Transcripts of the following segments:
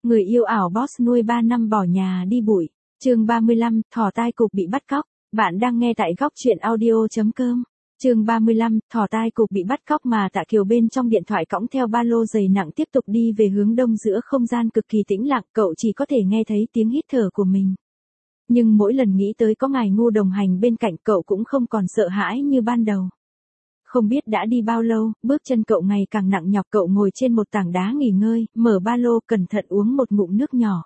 Người yêu ảo boss nuôi 3 năm bỏ nhà đi bụi. Chương 35, thỏ tai cụp bị bắt cóc. Bạn đang nghe tại góc truyện audio.com. Chương 35, thỏ tai cụp bị bắt cóc mà Tạ Kiều bên trong điện thoại cõng theo ba lô dày nặng tiếp tục đi về hướng đông giữa không gian cực kỳ tĩnh lặng, cậu chỉ có thể nghe thấy tiếng hít thở của mình. Nhưng mỗi lần nghĩ tới có ngài ngu đồng hành bên cạnh cậu cũng không còn sợ hãi như ban đầu. Không biết đã đi bao lâu, bước chân cậu ngày càng nặng nhọc, cậu ngồi trên một tảng đá nghỉ ngơi, mở ba lô cẩn thận uống một ngụm nước nhỏ.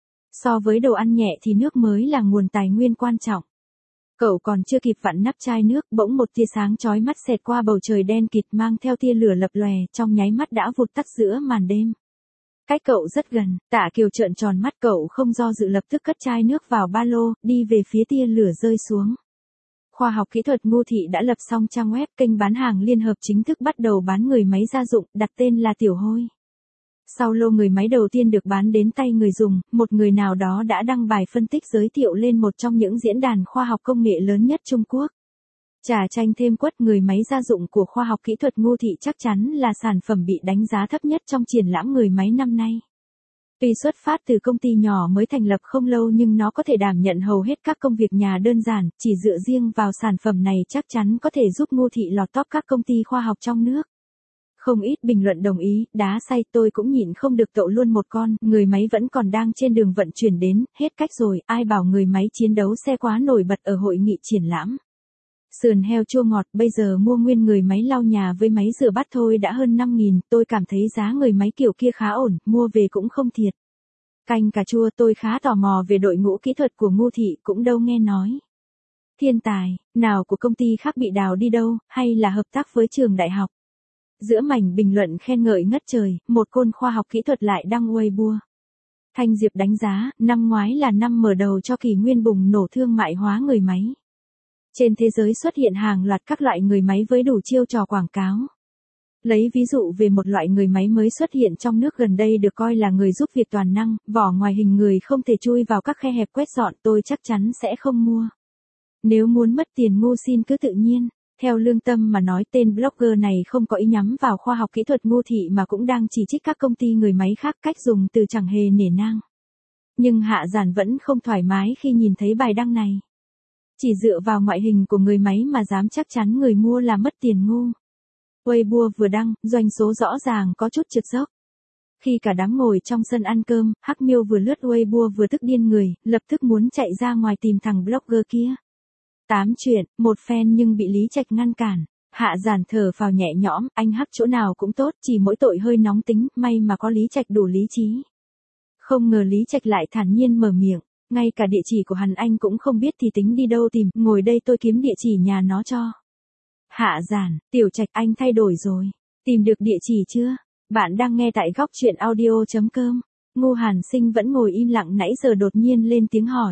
So với đồ ăn nhẹ thì nước mới là nguồn tài nguyên quan trọng. Cậu còn chưa kịp vặn nắp chai nước, bỗng một tia sáng chói mắt xẹt qua bầu trời đen kịt mang theo tia lửa lập lòe, trong nháy mắt đã vụt tắt giữa màn đêm. Cách cậu rất gần, Tạ Kiều trợn tròn mắt, cậu không do dự lập tức cất chai nước vào ba lô, đi về phía tia lửa rơi xuống. Khoa học kỹ thuật Ngô Thị đã lập xong trang web, kênh bán hàng liên hợp chính thức bắt đầu bán người máy gia dụng, đặt tên là Tiểu Hôi. Sau lô người máy đầu tiên được bán đến tay người dùng, một người nào đó đã đăng bài phân tích giới thiệu lên một trong những diễn đàn khoa học công nghệ lớn nhất Trung Quốc. Trà chanh thêm quất, người máy gia dụng của khoa học kỹ thuật Ngô Thị chắc chắn là sản phẩm bị đánh giá thấp nhất trong triển lãm người máy năm nay. Tuy xuất phát từ công ty nhỏ mới thành lập không lâu nhưng nó có thể đảm nhận hầu hết các công việc nhà đơn giản, chỉ dựa riêng vào sản phẩm này chắc chắn có thể giúp Ngô Thị lọt top các công ty khoa học trong nước. Không ít bình luận đồng ý, đá say, tôi cũng nhịn không được tậu luôn một con, người máy vẫn còn đang trên đường vận chuyển đến, hết cách rồi, ai bảo người máy chiến đấu xe quá nổi bật ở hội nghị triển lãm. Sườn heo chua ngọt, bây giờ mua nguyên người máy lau nhà với máy rửa bát thôi đã hơn 5.000, tôi cảm thấy giá người máy kiểu kia khá ổn, mua về cũng không thiệt. Canh cà chua, tôi khá tò mò về đội ngũ kỹ thuật của Ngô Thị, cũng đâu nghe nói. Thiên tài, nào của công ty khác bị đào đi đâu, hay là hợp tác với trường đại học. Giữa mảnh bình luận khen ngợi ngất trời, một côn khoa học kỹ thuật lại đăng Weibo. Thanh Diệp đánh giá, năm ngoái là năm mở đầu cho kỷ nguyên bùng nổ thương mại hóa người máy. Trên thế giới xuất hiện hàng loạt các loại người máy với đủ chiêu trò quảng cáo. Lấy ví dụ về một loại người máy mới xuất hiện trong nước gần đây được coi là người giúp việc toàn năng, vỏ ngoài hình người không thể chui vào các khe hẹp quét dọn, tôi chắc chắn sẽ không mua. Nếu muốn mất tiền ngu xin cứ tự nhiên. Theo lương tâm mà nói, tên blogger này không có ý nhắm vào khoa học kỹ thuật Ngô Thị mà cũng đang chỉ trích các công ty người máy khác, cách dùng từ chẳng hề nể nang. Nhưng Hạ Giản vẫn không thoải mái khi nhìn thấy bài đăng này. Chỉ dựa vào ngoại hình của người máy mà dám chắc chắn người mua là mất tiền ngu. Weibo vừa đăng, doanh số rõ ràng có chút trượt dốc. Khi cả đám ngồi trong sân ăn cơm, Hắc Miêu vừa lướt Weibo vừa tức điên người, lập tức muốn chạy ra ngoài tìm thằng blogger kia. Tám chuyện, một fan nhưng bị Lý Trạch ngăn cản. Hạ Giản thở phào nhẹ nhõm, anh Hắc chỗ nào cũng tốt, chỉ mỗi tội hơi nóng tính, may mà có Lý Trạch đủ lý trí. Không ngờ Lý Trạch lại thản nhiên mở miệng, ngay cả địa chỉ của hắn anh cũng không biết thì tính đi đâu tìm, ngồi đây tôi kiếm địa chỉ nhà nó cho. Hạ Giản, Tiểu Trạch, anh thay đổi rồi, tìm được địa chỉ chưa? Bạn đang nghe tại góc truyện audio.com. Ngô Hàn Sinh vẫn ngồi im lặng nãy giờ đột nhiên lên tiếng hỏi.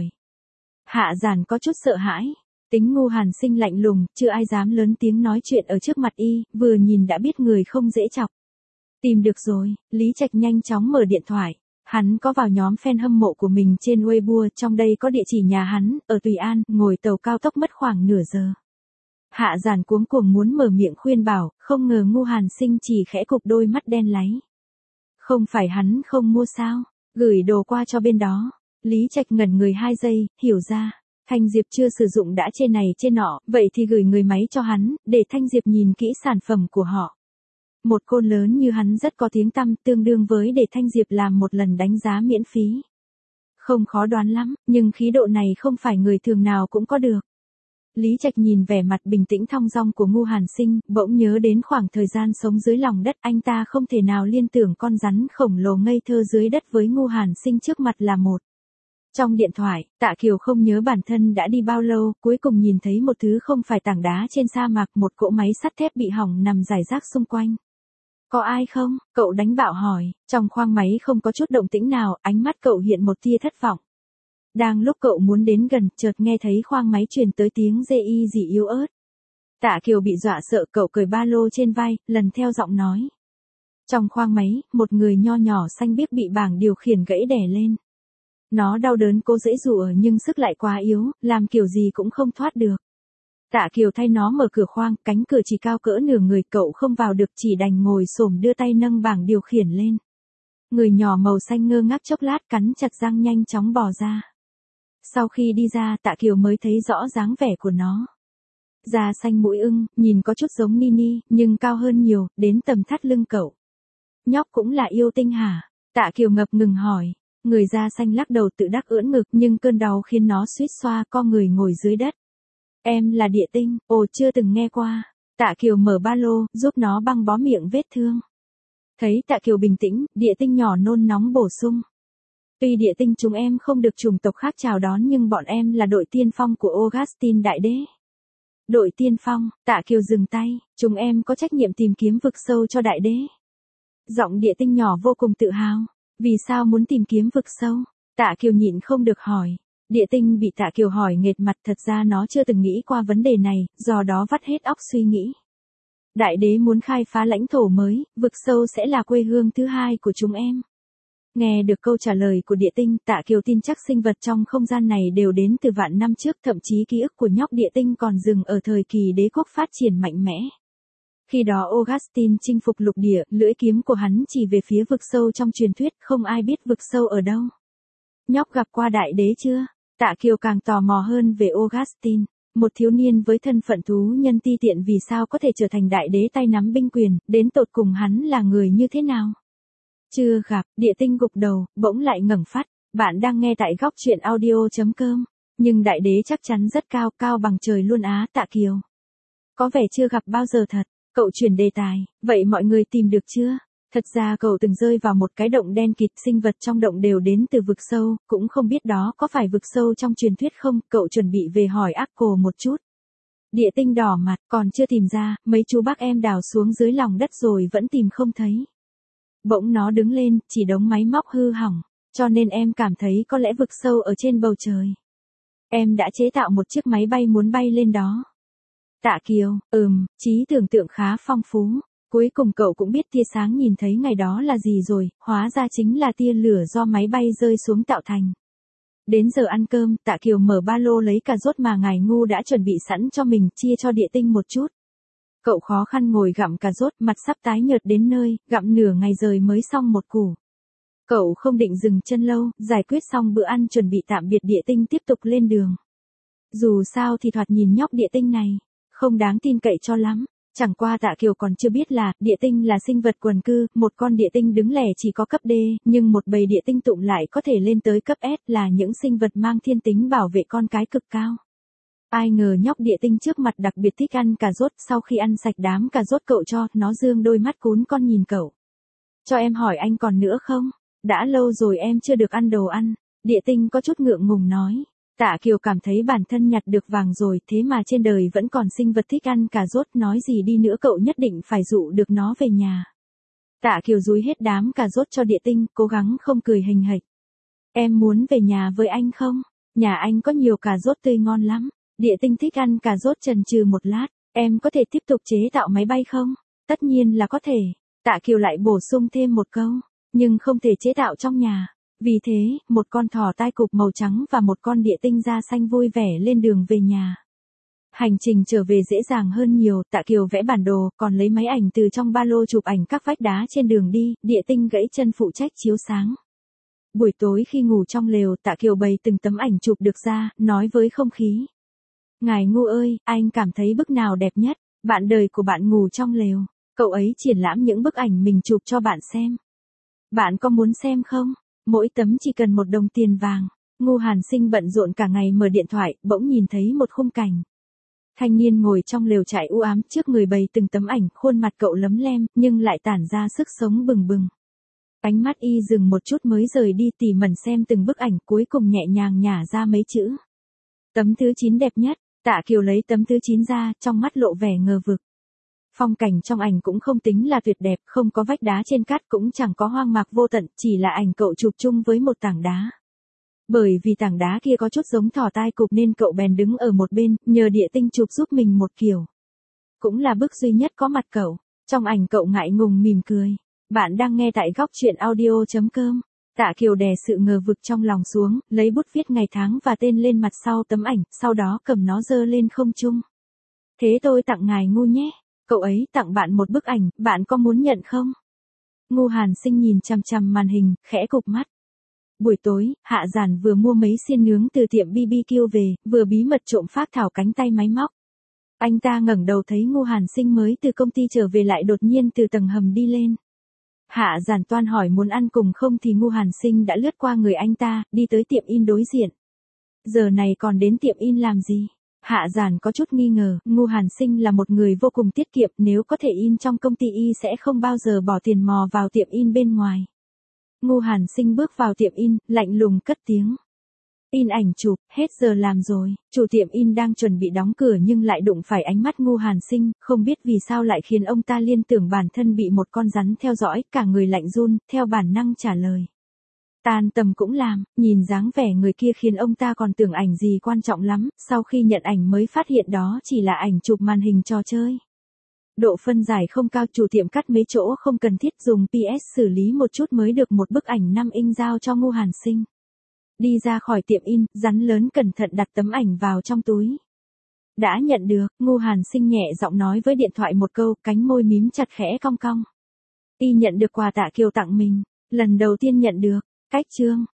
Hạ Giản có chút sợ hãi. Tính Ngô Hàn Sinh lạnh lùng, chưa ai dám lớn tiếng nói chuyện ở trước mặt y, vừa nhìn đã biết người không dễ chọc. Tìm được rồi, Lý Trạch nhanh chóng mở điện thoại. Hắn có vào nhóm fan hâm mộ của mình trên Weibo, trong đây có địa chỉ nhà hắn, ở Tùy An, ngồi tàu cao tốc mất khoảng nửa giờ. Hạ Giản cuống cuồng muốn mở miệng khuyên bảo, không ngờ Ngô Hàn Sinh chỉ khẽ cụp đôi mắt đen láy. Không phải hắn không mua sao, gửi đồ qua cho bên đó. Lý Trạch ngẩn người 2 giây, hiểu ra. Thanh Diệp chưa sử dụng đã chê này chê nọ, vậy thì gửi người máy cho hắn, để Thanh Diệp nhìn kỹ sản phẩm của họ. Một côn lớn như hắn rất có tiếng tăm, tương đương với để Thanh Diệp làm một lần đánh giá miễn phí. Không khó đoán lắm, nhưng khí độ này không phải người thường nào cũng có được. Lý Trạch nhìn vẻ mặt bình tĩnh thong dong của Ngô Hàn Sinh, bỗng nhớ đến khoảng thời gian sống dưới lòng đất, anh ta không thể nào liên tưởng con rắn khổng lồ ngây thơ dưới đất với Ngô Hàn Sinh trước mặt là một. Trong điện thoại, Tạ Kiều không nhớ bản thân đã đi bao lâu, cuối cùng nhìn thấy một thứ không phải tảng đá trên sa mạc, một cỗ máy sắt thép bị hỏng nằm rải rác xung quanh. Có ai không? Cậu đánh bạo hỏi, trong khoang máy không có chút động tĩnh nào, ánh mắt cậu hiện một tia thất vọng. Đang lúc cậu muốn đến gần, chợt nghe thấy khoang máy truyền tới tiếng rê y gì yếu ớt. Tạ Kiều bị dọa sợ, cậu cởi ba lô trên vai, lần theo giọng nói. Trong khoang máy, một người nho nhỏ xanh biếc bị bảng điều khiển gãy đè lên. Nó đau đớn cố giãy giụa nhưng sức lại quá yếu, làm kiểu gì cũng không thoát được. Tạ Kiều thay nó mở cửa khoang, cánh cửa chỉ cao cỡ nửa người, cậu không vào được, chỉ đành ngồi xổm đưa tay nâng bảng điều khiển lên. Người nhỏ màu xanh ngơ ngác chốc lát cắn chặt răng nhanh chóng bò ra. Sau khi đi ra Tạ Kiều mới thấy rõ dáng vẻ của nó. Da xanh mũi ưng, nhìn có chút giống Nini, nhưng cao hơn nhiều, đến tầm thắt lưng cậu. Nhóc cũng là yêu tinh hả? Tạ Kiều ngập ngừng hỏi. Người da xanh lắc đầu tự đắc ưỡn ngực nhưng cơn đau khiến nó suýt xoa co người ngồi dưới đất. Em là địa tinh, ồ chưa từng nghe qua. Tạ Kiều mở ba lô, giúp nó băng bó miệng vết thương. Thấy Tạ Kiều bình tĩnh, địa tinh nhỏ nôn nóng bổ sung. Tuy địa tinh chúng em không được chủng tộc khác chào đón nhưng bọn em là đội tiên phong của Augustin Đại Đế. Đội tiên phong, Tạ Kiều dừng tay, chúng em có trách nhiệm tìm kiếm vực sâu cho Đại Đế. Giọng địa tinh nhỏ vô cùng tự hào. Vì sao muốn tìm kiếm vực sâu? Tạ Kiều nhịn không được hỏi. Địa tinh bị Tạ Kiều hỏi nghệt mặt, thật ra nó chưa từng nghĩ qua vấn đề này, do đó vắt hết óc suy nghĩ. Đại Đế muốn khai phá lãnh thổ mới, vực sâu sẽ là quê hương thứ hai của chúng em. Nghe được câu trả lời của địa tinh, Tạ Kiều tin chắc sinh vật trong không gian này đều đến từ vạn năm trước, thậm chí ký ức của nhóc địa tinh còn dừng ở thời kỳ đế quốc phát triển mạnh mẽ. Khi đó Augustin chinh phục lục địa, lưỡi kiếm của hắn chỉ về phía vực sâu trong truyền thuyết, không ai biết vực sâu ở đâu. Nhóc gặp qua Đại Đế chưa? Tạ Kiều càng tò mò hơn về Augustin. Một thiếu niên với thân phận thú nhân ti tiện vì sao có thể trở thành Đại Đế tay nắm binh quyền, đến tột cùng hắn là người như thế nào? Chưa gặp, địa tinh gục đầu, bỗng lại ngẩng phát. Bạn đang nghe tại góc truyện audio.com. Nhưng Đại Đế chắc chắn rất cao, cao bằng trời luôn á. Tạ Kiều. Có vẻ chưa gặp bao giờ thật. Cậu chuyển đề tài, vậy mọi người tìm được chưa? Thật ra cậu từng rơi vào một cái động đen kịt, sinh vật trong động đều đến từ vực sâu, cũng không biết đó có phải vực sâu trong truyền thuyết không, cậu chuẩn bị về hỏi Apple một chút. Địa tinh đỏ mặt, còn chưa tìm ra, mấy chú bác em đào xuống dưới lòng đất rồi vẫn tìm không thấy. Bỗng nó đứng lên, chỉ đống máy móc hư hỏng, cho nên em cảm thấy có lẽ vực sâu ở trên bầu trời. Em đã chế tạo một chiếc máy bay muốn bay lên đó. Tạ Kiều, trí tưởng tượng khá phong phú. Cuối cùng cậu cũng biết tia sáng nhìn thấy ngày đó là gì rồi, hóa ra chính là tia lửa do máy bay rơi xuống tạo thành. Đến giờ ăn cơm, Tạ Kiều mở ba lô lấy cà rốt mà ngài ngu đã chuẩn bị sẵn cho mình, chia cho địa tinh một chút. Cậu khó khăn ngồi gặm cà rốt, mặt sắp tái nhợt đến nơi, gặm nửa ngày rồi mới xong một củ. Cậu không định dừng chân lâu, giải quyết xong bữa ăn chuẩn bị tạm biệt địa tinh tiếp tục lên đường. Dù sao thì thoạt nhìn nhóc địa tinh này không đáng tin cậy cho lắm. Chẳng qua Tạ Kiều còn chưa biết là, địa tinh là sinh vật quần cư, một con địa tinh đứng lẻ chỉ có cấp D, nhưng một bầy địa tinh tụm lại có thể lên tới cấp S, là những sinh vật mang thiên tính bảo vệ con cái cực cao. Ai ngờ nhóc địa tinh trước mặt đặc biệt thích ăn cà rốt, sau khi ăn sạch đám cà rốt cậu cho, nó dương đôi mắt cún con nhìn cậu. Cho em hỏi anh còn nữa không? Đã lâu rồi em chưa được ăn đồ ăn. Địa tinh có chút ngượng ngùng nói. Tạ Kiều cảm thấy bản thân nhặt được vàng rồi, thế mà trên đời vẫn còn sinh vật thích ăn cà rốt, nói gì đi nữa cậu nhất định phải dụ được nó về nhà. Tạ Kiều dúi hết đám cà rốt cho địa tinh, cố gắng không cười hình hạch. Em muốn về nhà với anh không? Nhà anh có nhiều cà rốt tươi ngon lắm. Địa tinh thích ăn cà rốt, chần chừ một lát. Em có thể tiếp tục chế tạo máy bay không? Tất nhiên là có thể. Tạ Kiều lại bổ sung thêm một câu. Nhưng không thể chế tạo trong nhà. Vì thế, một con thỏ tai cụp màu trắng và một con địa tinh da xanh vui vẻ lên đường về nhà. Hành trình trở về dễ dàng hơn nhiều, Tạ Kiều vẽ bản đồ, còn lấy máy ảnh từ trong ba lô chụp ảnh các vách đá trên đường đi, địa tinh gãy chân phụ trách chiếu sáng. Buổi tối khi ngủ trong lều, Tạ Kiều bày từng tấm ảnh chụp được ra, nói với không khí. Ngài ngu ơi, anh cảm thấy bức nào đẹp nhất? Bạn đời của bạn ngủ trong lều. Cậu ấy triển lãm những bức ảnh mình chụp cho bạn xem. Bạn có muốn xem không? Mỗi tấm chỉ cần 1 đồng tiền vàng. Ngu Hàn Sinh bận rộn cả ngày mở điện thoại, bỗng nhìn thấy một khung cảnh. Thanh niên ngồi trong lều trại u ám, trước người bày từng tấm ảnh, khuôn mặt cậu lấm lem, nhưng lại tản ra sức sống bừng bừng. Ánh mắt y dừng một chút mới rời đi, tỉ mẩn xem từng bức ảnh, cuối cùng nhẹ nhàng nhả ra mấy chữ. Tấm thứ 9 đẹp nhất. Tạ Kiều lấy tấm thứ 9 ra, trong mắt lộ vẻ ngờ vực. Phong cảnh trong ảnh cũng không tính là tuyệt đẹp, không có vách đá trên cát, cũng chẳng có hoang mạc vô tận, chỉ là ảnh cậu chụp chung với một tảng đá. Bởi vì tảng đá kia có chút giống thỏ tai cụp nên cậu bèn đứng ở một bên, nhờ địa tinh chụp giúp mình một kiểu. Cũng là bức duy nhất có mặt cậu. Trong ảnh cậu ngại ngùng mỉm cười. Bạn đang nghe tại góc truyện audio.com. Tạ Kiều đè sự ngờ vực trong lòng xuống, lấy bút viết ngày tháng và tên lên mặt sau tấm ảnh, sau đó cầm nó giơ lên không trung. Thế tôi tặng ngài ngu nhé. Cậu ấy tặng bạn một bức ảnh, bạn có muốn nhận không? Ngô Hàn Sinh nhìn chằm chằm màn hình, khẽ cụp mắt. Buổi tối, Hạ Giản vừa mua mấy xiên nướng từ tiệm BBQ về, vừa bí mật trộm phác thảo cánh tay máy móc. Anh ta ngẩng đầu thấy Ngô Hàn Sinh mới từ công ty trở về lại đột nhiên từ tầng hầm đi lên. Hạ Giản toan hỏi muốn ăn cùng không thì Ngô Hàn Sinh đã lướt qua người anh ta, đi tới tiệm in đối diện. Giờ này còn đến tiệm in làm gì? Hạ Giản có chút nghi ngờ, Ngô Hàn Sinh là một người vô cùng tiết kiệm, nếu có thể in trong công ty y sẽ không bao giờ bỏ tiền mò vào tiệm in bên ngoài. Ngô Hàn Sinh bước vào tiệm in, lạnh lùng cất tiếng. In ảnh chụp, hết giờ làm rồi. Chủ tiệm in đang chuẩn bị đóng cửa nhưng lại đụng phải ánh mắt Ngô Hàn Sinh, không biết vì sao lại khiến ông ta liên tưởng bản thân bị một con rắn theo dõi, cả người lạnh run, theo bản năng trả lời. Tan tầm cũng làm, nhìn dáng vẻ người kia khiến ông ta còn tưởng ảnh gì quan trọng lắm, sau khi nhận ảnh mới phát hiện đó chỉ là ảnh chụp màn hình trò chơi. Độ phân giải không cao, chủ tiệm cắt mấy chỗ không cần thiết, dùng PS xử lý một chút mới được một bức ảnh 5 inch giao cho Ngô Hàn Sinh. Đi ra khỏi tiệm in, rắn lớn cẩn thận đặt tấm ảnh vào trong túi. Đã nhận được, Ngô Hàn Sinh nhẹ giọng nói với điện thoại một câu, cánh môi mím chặt khẽ cong cong. Y nhận được quà Tạ Kiều tặng mình, lần đầu tiên nhận được. Cách chương